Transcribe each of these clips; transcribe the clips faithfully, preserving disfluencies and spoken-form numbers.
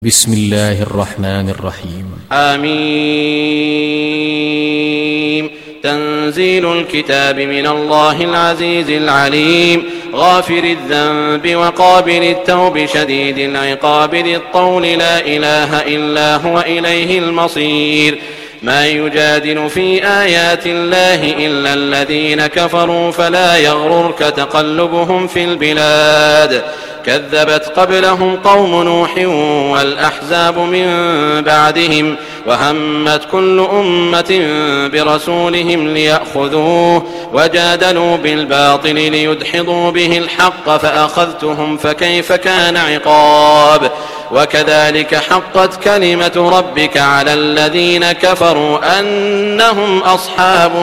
بسم الله الرحمن الرحيم. آمين. تنزيل الكتاب من الله العزيز العليم، غافر الذنب وقابل التوب شديد العقاب ذي الطول، لا إله إلا هو إليه المصير. ما يجادل في آيات الله إلا الذين كفروا، فلا يغررك تقلبهم في البلاد. كذبت قبلهم قوم نوح والأحزاب من بعدهم، وهمت كل أمة برسولهم ليأخذوه، وجادلوا بالباطل ليدحضوا به الحق، فأخذتهم فكيف كان عقاب. وكذلك حقت كلمة ربك على الذين كفروا أنهم أصحاب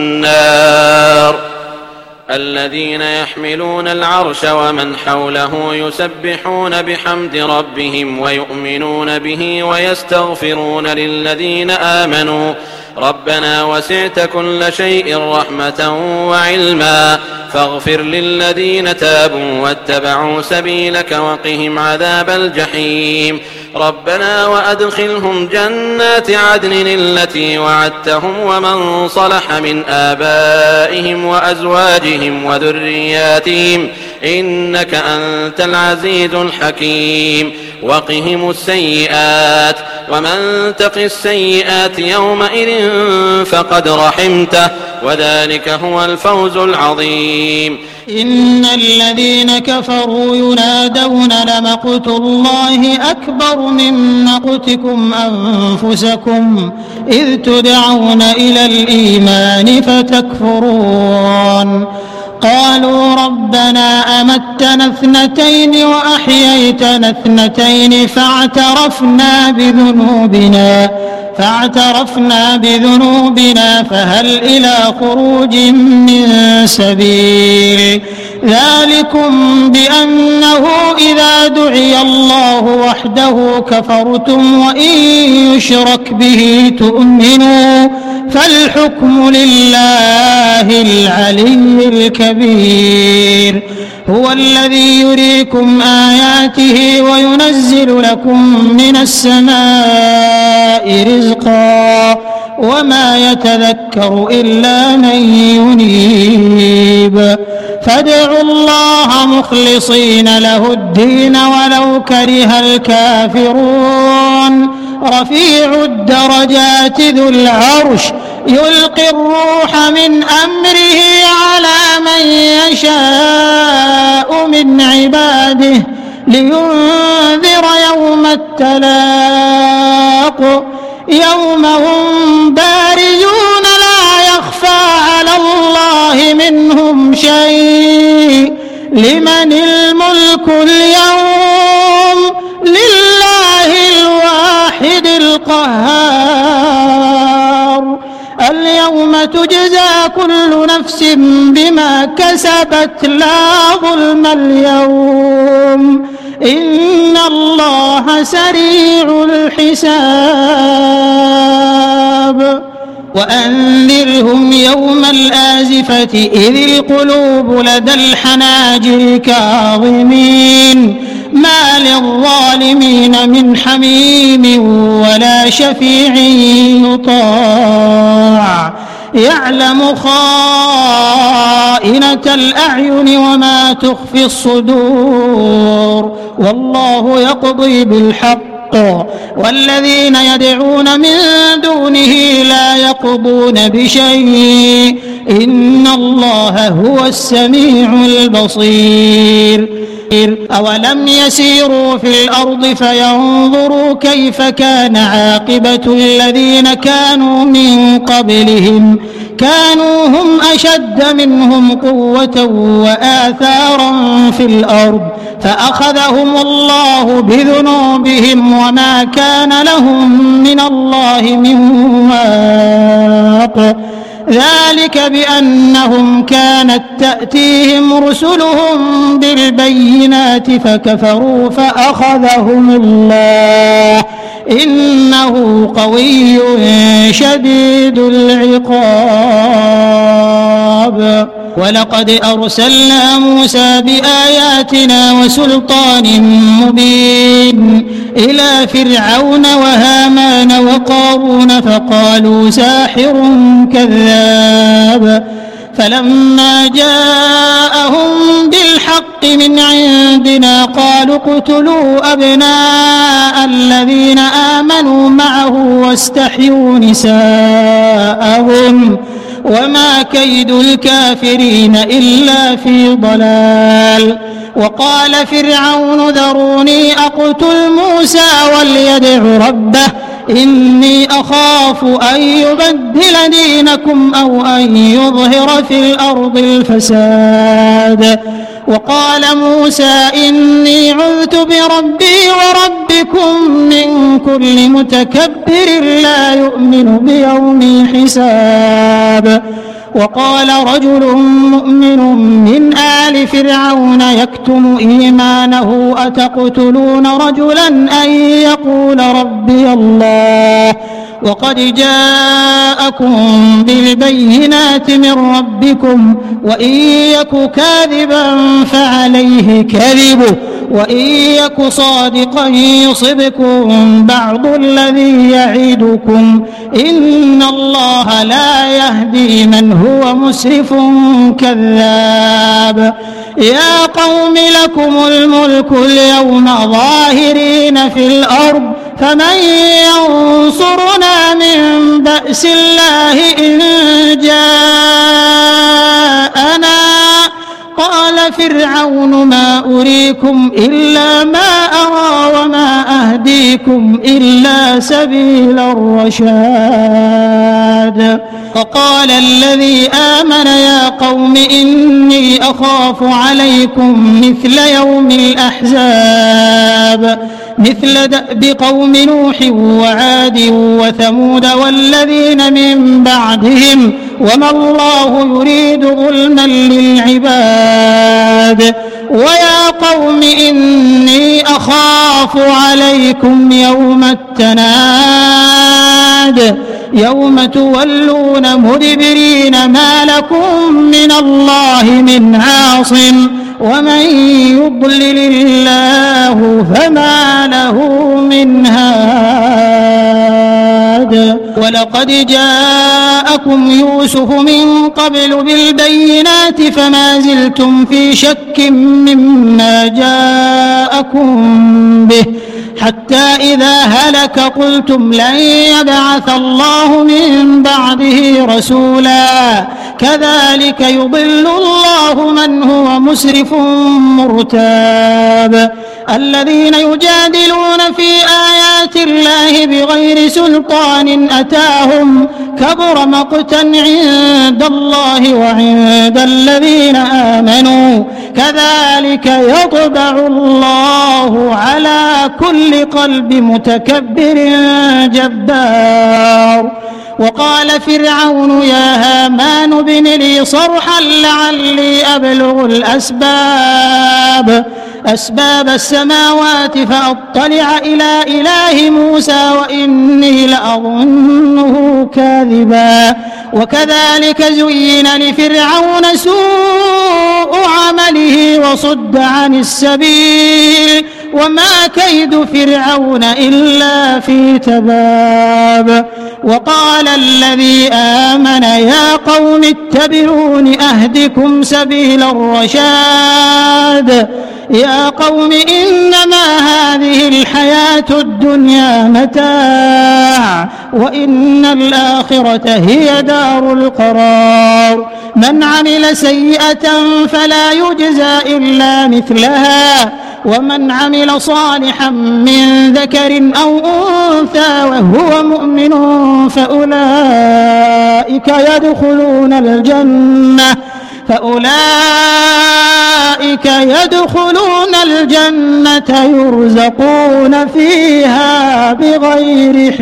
النار. الذين يحملون العرش ومن حوله يسبحون بحمد ربهم ويؤمنون به ويستغفرون للذين آمنوا ربنا وسعت كل شيء رحمة وعلما، فاغفر للذين تابوا واتبعوا سبيلك وقهم عذاب الجحيم. ربنا وأدخلهم جنات عدن التي وعدتهم ومن صلح من آبائهم وأزواجهم وذرياتهم، إنك أنت العزيز الحكيم. وقهم السيئات، ومن تق السيئات يومئذ فقد رحمته، وذلك هو الفوز العظيم. إن الذين كفروا ينادون لمقت الله أكبر من مقتكم أنفسكم إذ تدعون إلى الإيمان فتكفرون. قالوا ربنا أمتنا اثنتين وأحييتنا اثنتين فاعترفنا بذنوبنا فاعترفنا بذنوبنا فهل إلى خروج من سبيل. ذلكم بأنه إذا دعي الله وحده كفرتم وإن يشرك به تؤمنوا، فالحكم لله العلي الكبير. هو الذي يريكم آياته وينزل لكم من السماء رزقا، وما يتذكر إلا من ينيب. فادعوا الله مخلصين له الدين ولو كره الكافرون. رفيع الدرجات ذو العرش يلقي الروح من أمره على من يشاء من عباده لينذر يوم التلاق، يوم هم بارزون لا يخفى على الله منهم شيء. لمن الملك اليوم؟ لله الواحد القهار. اليوم تجزى كل نفس بما كسبت لا ظلم اليوم، إن الله سريع الحساب. وأنذرهم يوم الآزفة إذ القلوب لدى الحناجر كاظمين، ما للظالمين من حميم ولا شفيع يطاع. يعلم خائنة الأعين وما تخفي الصدور، والله يقضي بالحق والذين يدعون من دونه لا يقضون بشيء، إن الله هو السميع البصير. أولم يسيروا في الأرض فينظروا كيف كان عاقبة الذين كانوا من قبلهم، كانوا هم أشد منهم قوة وآثارا في الأرض، فأخذهم الله بذنوبهم وما كان لهم من الله من واق. ذلك بأنهم كانت تأتيهم رسلهم بالبينات فكفروا فأخذهم الله، إنه قوي شديد العقاب. ولقد أرسلنا موسى بآياتنا وسلطان مبين إلى فرعون وهامان وقارون فقالوا ساحر كذاب فلما جاءهم بالحق من عندنا قالوا اقتلوا أبناء الذين آمنوا معه واستحيوا نساءهم وما كيد الكافرين إلا في ضلال. وقال فرعون ذروني أقتل موسى وليدع ربه إني أخاف أن يبدل دينكم أو أن يظهر في الأرض الفساد. وقال موسى إني عذت بربي وربكم من كل متكبر لا يؤمن بيوم الحساب. وقال رجل مؤمن من آل فرعون يكتم إيمانه أتقتلون رجلا أن يقول ربي الله وقد جاءكم بالبينات من ربكم وإن يك كاذبا فعليه كذبه وإن يك صادقا يصبكم بعض الذي يعدكم إن الله لا يهدي من هو مسرف كذاب. يا قوم لكم الملك اليوم ظاهرين في الأرض فمن ينصرنا من بأس الله إن جاءنا. قال فرعون ما أريكم إلا ما أرى وما أهديكم إلا سبيل الرشاد. وقال الذي آمن يا قوم إني أخاف عليكم مثل يوم الأحزاب مثل دأب قوم نوح وعاد وثمود والذين من بعدهم وما الله يريد ظلما للعباد. ويا قوم إني أخاف عليكم يوم التناد يوم تولون مدبرين ما لكم من الله من عاصم ومن يضلل الله فما له من هاد. ولقد جاءكم يوسف من قبل بالبينات فما زلتم في شك مما جاءكم به حتى إذا هلك قلتم لن يبعث الله من بعده رسولا كذلك يضل الله من هو مسرف مرتاب. الذين يجادلون في آيات الله بغير سلطان أتاهم كبر مقتا عند الله وعند الذين آمنوا كذلك يطبع الله على كل قلب متكبر جبار. وقال فرعون يا هامان ابن لي صرحا لعلي أبلغ الأسباب أسباب السماوات فأطلع إلى إله موسى وإني لأظنه كاذبا. وكذلك زين لفرعون سوء عمله وصد عن السبيل وما كيد فرعون إلا في تباب. وقال الذي آمن يا قوم اتبعون أهدكم سبيل الرشاد. يا قوم إنما هذه الحياة الدنيا متاع وإن الآخرة هي دار القرار. من عمل سيئة فلا يجزى إلا مثلها ومن عمل صالحا من ذكر أو أنثى وهو مؤمن فأولئك يدخلون الجنة فأولئك يدخلون الجنة يرزقون فيها بغير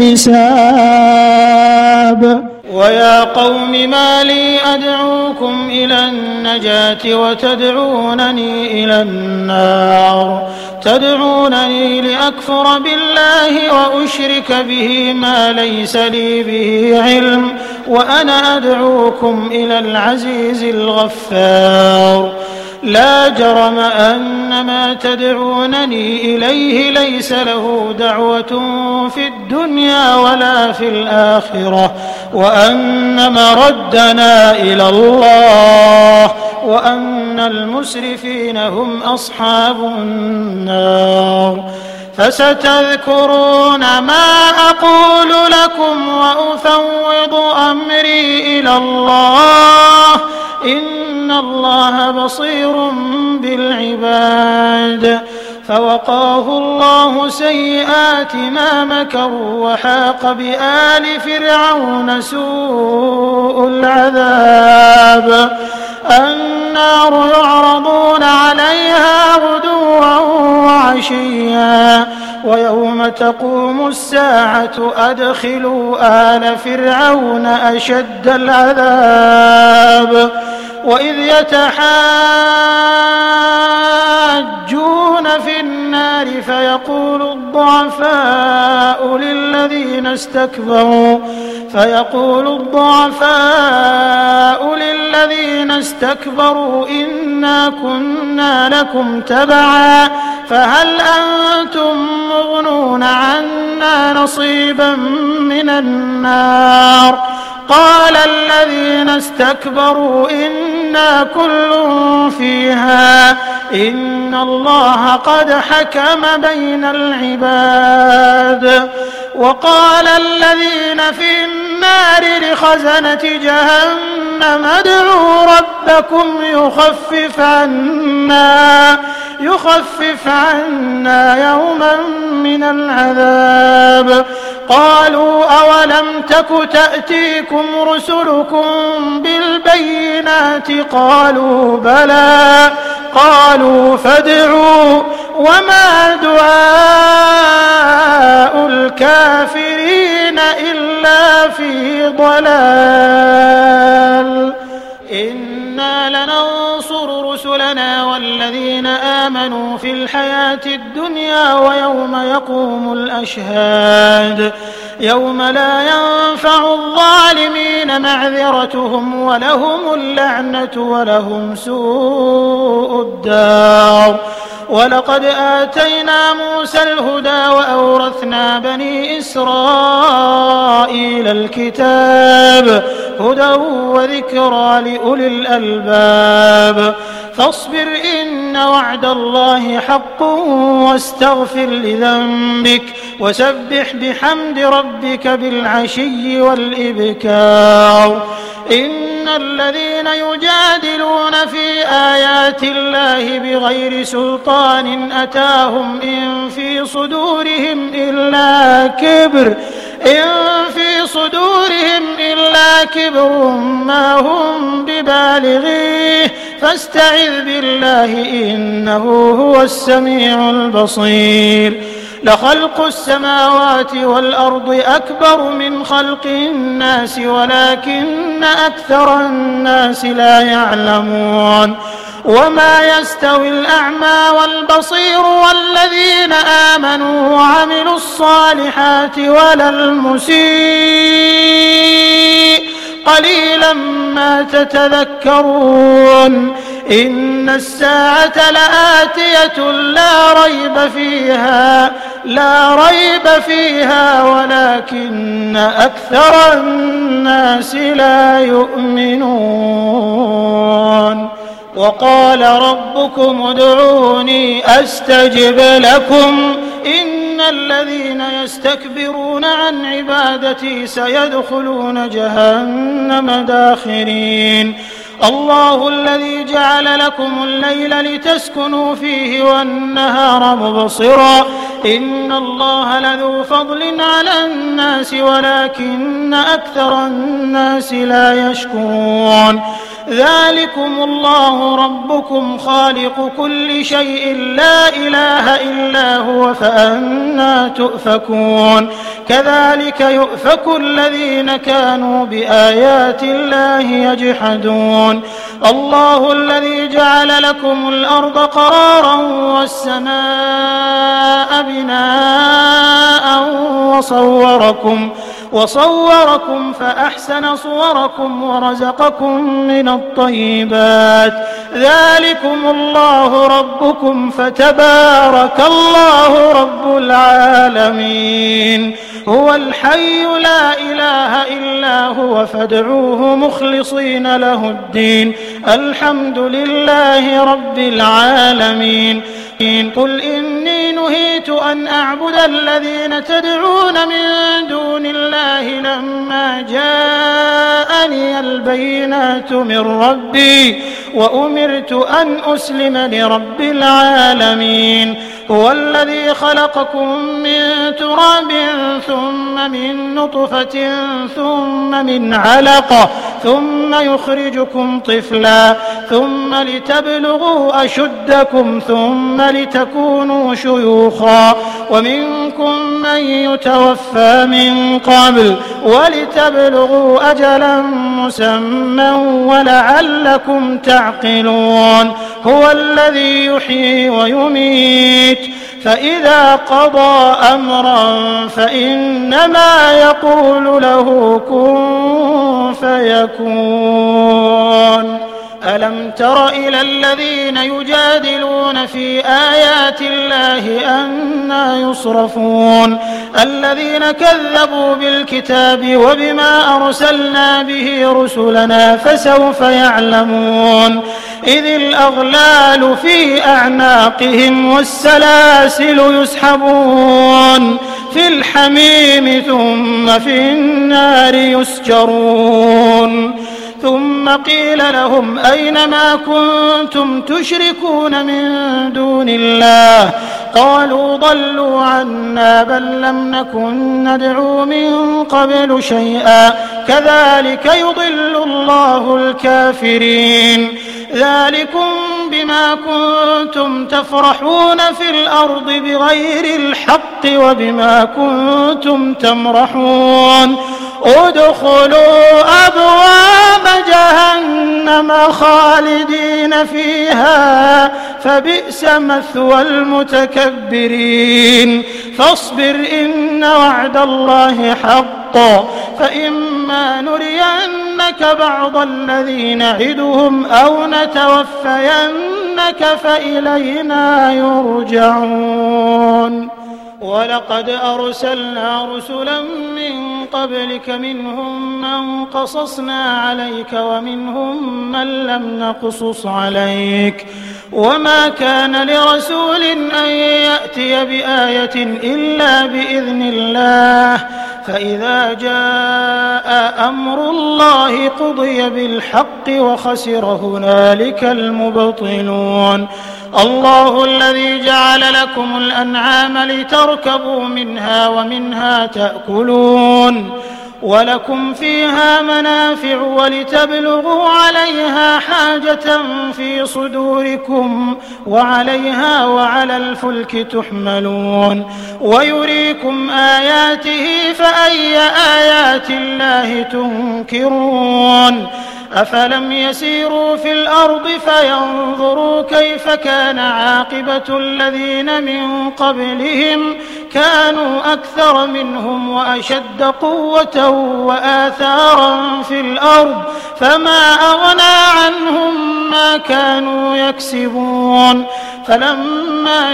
حساب. ويا قوم ما لي أدعوكم إلى النجاة وتدعونني إلى النار تدعونني لأكفر بالله وأشرك به ما ليس لي به علم وأنا أدعوكم إلى العزيز الغفار. لا جرم أن ما تدعونني إليه ليس له دعوة في الدنيا ولا في الآخرة وأن مردنا إلى الله وأن المسرفين هم أصحاب النار. فستذكرون ما أقول لكم وأفوض أمري إلى الله إن الله بصير بالعباد. فوقاه الله سيئات ما مكروا وحاق بآل فرعون سوء العذاب. النار يعرضون عليها غدوا وعشيا ويوم تقوم الساعة أدخلوا آل فرعون أشد العذاب. وإذ يتحاجون في النار فيقول الضعفاء للذين استكبروا فيقول الضعفاء للذين استكبروا إنا كنا لكم تبعا فهل أنتم مغنون عنا نصيبا من النار. قال الذين استكبروا إنا كل فيها إن الله قد حكم بين العباد. وقال الذين في النار لخزنة جهنم ادعوا ربكم يخفف عنا يخفف عنا يوما من العذاب. قالوا أولم تك تأتيكم رسلكم بالبينات قالوا بلى قالوا فادعوا وما دعاء الكافرين إلا في ضلال. إنا لننصر رسلنا والذين آمنوا في الحياة الدنيا ويوم يقوم الأشهاد يوم لا ينفع الظالمين معذرتهم ولهم اللعنة ولهم سوء الدار. ولقد آتينا موسى الهدى وأورثنا بني إسرائيل الكتاب هدى وذكرى لأولي الألباب. فاصبر إن وعد الله حق واستغفر لذنبك وسبح بحمد ربك بالعشي والإبكار. إن الذين يجادلون في آيات الله بغير سلطان أتاهم إن في صدورهم إلا كبر إن في صدورهم إلا كبر ما هم ببالغيه فاستعذ بالله إنه هو السميع البصير. لخلق السماوات والأرض أكبر من خلق الناس ولكن أكثر الناس لا يعلمون. وما يستوي الأعمى والبصير والذين آمنوا وعملوا الصالحات ولا المسيء قليلا ما تتذكرون. إن الساعة لآتية لا ريب فيها لا ريب فيها ولكن أكثر الناس لا يؤمنون. وقال ربكم ادعوني أستجب لكم إن الذين يستكبرون عن عبادتي سيدخلون جهنم داخرين. الله الذي جعل لكم الليل لتسكنوا فيه والنهار مبصرا إن الله لذو فضل على الناس ولكن أكثر الناس لا يشكرون. ذلكم الله ربكم خالق كل شيء لا إله إلا هو فأنى تؤفكون. كذلك يؤفك الذين كانوا بآيات الله يجحدون. الله الذي جعل لكم الأرض قرارا والسماء بناء وصوركم وصوركم فأحسن صوركم ورزقكم من الطيبات ذلكم الله ربكم فتبارك الله رب العالمين هو الحي لا إله إلا هو فادعوه مخلصين له الدين الحمد لله رب العالمين قل إني نهيت أن أعبد الذين تدعون من دون الله لما جاءني البينات من ربي وأمرت أن أسلم لرب العالمين هو الذي خلقكم من تراب ثم من نطفة ثم من علقة ثم يخرجكم طفلا ثم لتبلغوا أشدكم ثم لتكونوا شيوخا ومنكم من يتوفى من قبل ولتبلغوا أجلا مسمى ولعلكم تعقلون هو الذي يحيي ويميت فإذا قضى أمرا فإنما يقول له كن فيكون ألم تر إلى الذين يجادلون في آيات الله أنى يصرفون الذين كذبوا بالكتاب وبما أرسلنا به رسلنا فسوف يعلمون إذ الأغلال في أعناقهم والسلاسل يسحبون في الحميم ثم في النار يسجرون ثم قيل لهم أين ما كنتم تشركون من دون الله قالوا ضلوا عنا بل لم نكن ندعو من قبل شيئا كذلك يضل الله الكافرين ذلكم بما كنتم تفرحون في الأرض بغير الحق وبما كنتم تمرحون ادخلوا أبواب جهنم خالدين فيها فبئس مثوى المتكبرين فاصبر إن وعد الله حق فإما نرينك بعض الذي نعدهم أو نتوفينك فإلينا يرجعون ولقد أرسلنا رسلا من قبلك منهم من قصصنا عليك ومنهم من لم نقصص عليك وما كان لرسول أن يأتي بآية إلا بإذن الله فإذا جاء أمر الله قضي بالحق وخسر هنالك المبطلون الله الذي جعل لكم الأنعام لتركبوا منها ومنها تأكلون ولكم فيها منافع ولتبلغوا عليها حاجة في صدوركم وعليها وعلى الفلك تحملون ويريكم آياته فأي آيات الله تنكرون أفلم يسيروا في الأرض فينظروا كيف كان عاقبة الذين من قبلهم كانوا أكثر منهم وأشد قوة وآثارا في الأرض فما أغنى عنهم ما كانوا يكسبون فلما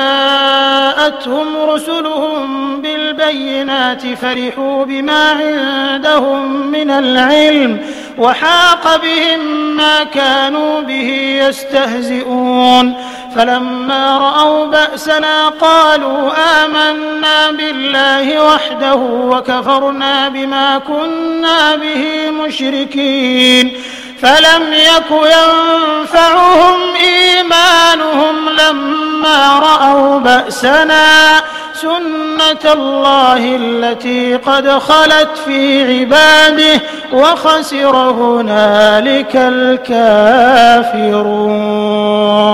جاءتهم رسلهم بالبينات فرحوا بما عندهم من العلم وحاق بهم ما كانوا به يستهزئون فلما رأوا بأسنا قالوا آمنا بالله وحده وكفرنا بما كنا به مشركين فلم يك ينفعهم إيمانهم لما رأوا بأسنا سنة الله التي قد خلت في عباده وخسر هنالك الكافرون.